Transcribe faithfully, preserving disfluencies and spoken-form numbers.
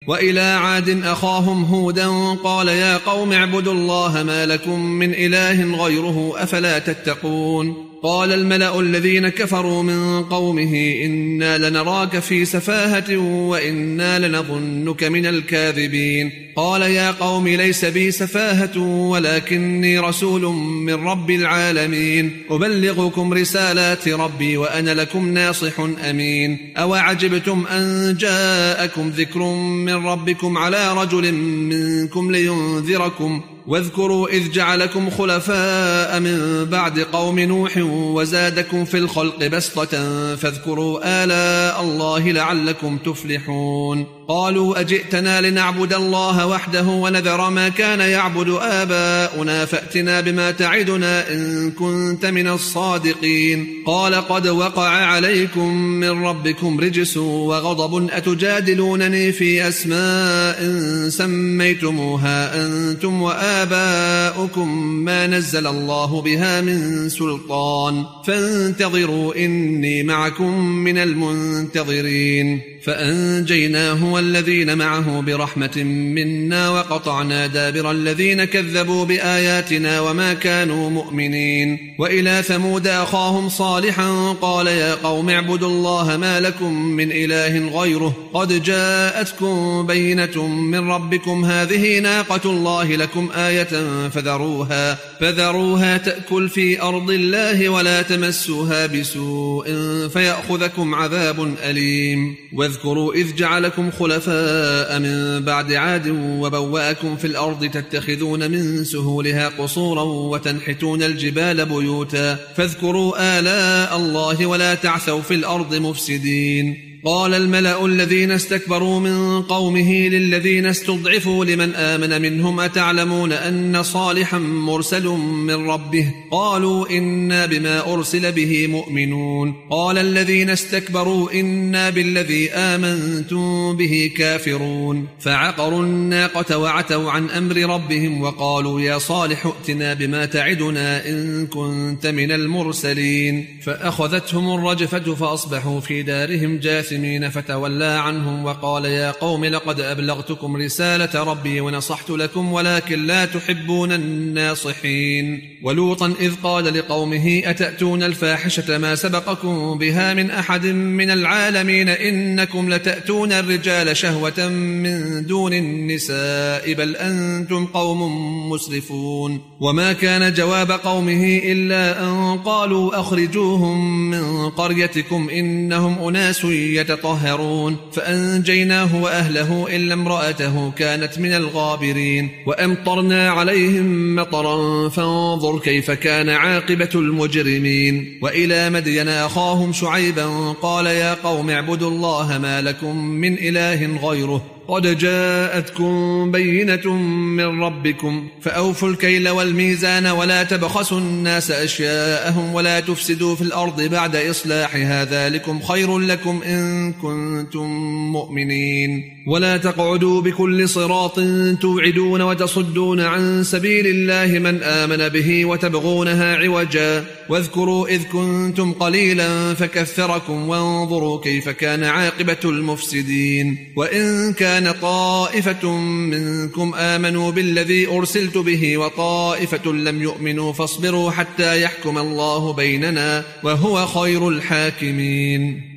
وإلى عاد أخاهم هودا قال يا قوم اعبدوا الله ما لكم من إله غيره أفلا تتقون قال الملأ الذين كفروا من قومه إنا لنراك في سفاهة وإنا لنظنك من الكاذبين قال يا قوم ليس بي سفاهة ولكني رسول من رب العالمين أبلغكم رسالات ربي وأنا لكم ناصح أمين أوعجبتم أن جاءكم ذكر من ربكم على رجل منكم لينذركم واذكروا إذ جعلكم خلفاء من بعد قوم نوح وزادكم في الخلق بسطة فاذكروا آلاء الله لعلكم تفلحون قالوا أجئتنا لنعبد الله وحده ونذر ما كان يعبد آباؤنا فأتنا بما تعدنا إن كنت من الصادقين قال قد وقع عليكم من ربكم رجس وغضب أتجادلونني في أسماء سميتموها أنتم وآباؤكم ما نزل الله بها من سلطان فانتظروا إني معكم من المنتظرين فأنجيناه والذين معه برحمة منا وقطعنا دابر الذين كذبوا بآياتنا وما كانوا مؤمنين وإلى ثمود أخاهم صالحا قال يا قوم اعبدوا الله ما لكم من إله غيره قد جاءتكم بينة من ربكم هذه ناقة الله لكم آية فذروها, فذروها تأكل في أرض الله ولا تمسوها بسوء فيأخذكم عذاب أليم واذكروا إذ جعلكم خلفاء من بعد عاد وبوأكم في الأرض تتخذون من سهولها قصورا وتنحتون الجبال بيوتا فاذكروا آلاء الله ولا تعثوا في الأرض مفسدين قال الملأ الذين استكبروا من قومه للذين استضعفوا لمن آمن منهم أتعلمون أن صالحا مرسل من ربه قالوا إنا بما أرسل به مؤمنون قال الذين استكبروا إنا بالذي آمنتم به كافرون فعقروا الناقة وعتوا عن أمر ربهم وقالوا يا صالح ائتنا بما تعدنا إن كنت من المرسلين فأخذتهم الرجفة فأصبحوا في دارهم جاثمين فتولى عنهم وقال يا قوم لقد أبلغتكم رسالة ربي ونصحت لكم ولكن لا تحبون الناصحين ولوطا إذ قال لقومه أتأتون الفاحشة ما سبقكم بها من أحد من العالمين إنكم لتأتون الرجال شهوة من دون النساء بل أنتم قوم مسرفون وما كان جواب قومه إلا أن قالوا أخرجوهم من قريتكم إنهم أناس يتطهرون فأنجيناه وأهله إلا امرأته كانت من الغابرين وأمطرنا عليهم مطرا فانظر كيف كان عاقبة المجرمين وإلى مدين أخاهم شعيبا قال يا قوم اعبدوا الله ما لكم من إله غيره قد جاءتكم بينة من ربكم فأوفوا الكيل والميزان ولا تبخسوا الناس أشياءهم ولا تفسدوا في الأرض بعد إصلاحها ذلكم خير لكم إن كنتم مؤمنين ولا تقعدوا بكل صراط توعدون وتصدون عن سبيل الله من آمن به وتبغونها عوجا واذكروا إذ كنتم قليلا فكثركم وانظروا كيف كان عاقبة المفسدين وإن كان طائفة منكم آمنوا بالذي أرسلت به وطائفة لم يؤمنوا فاصبروا حتى يحكم الله بيننا وهو خير الحاكمين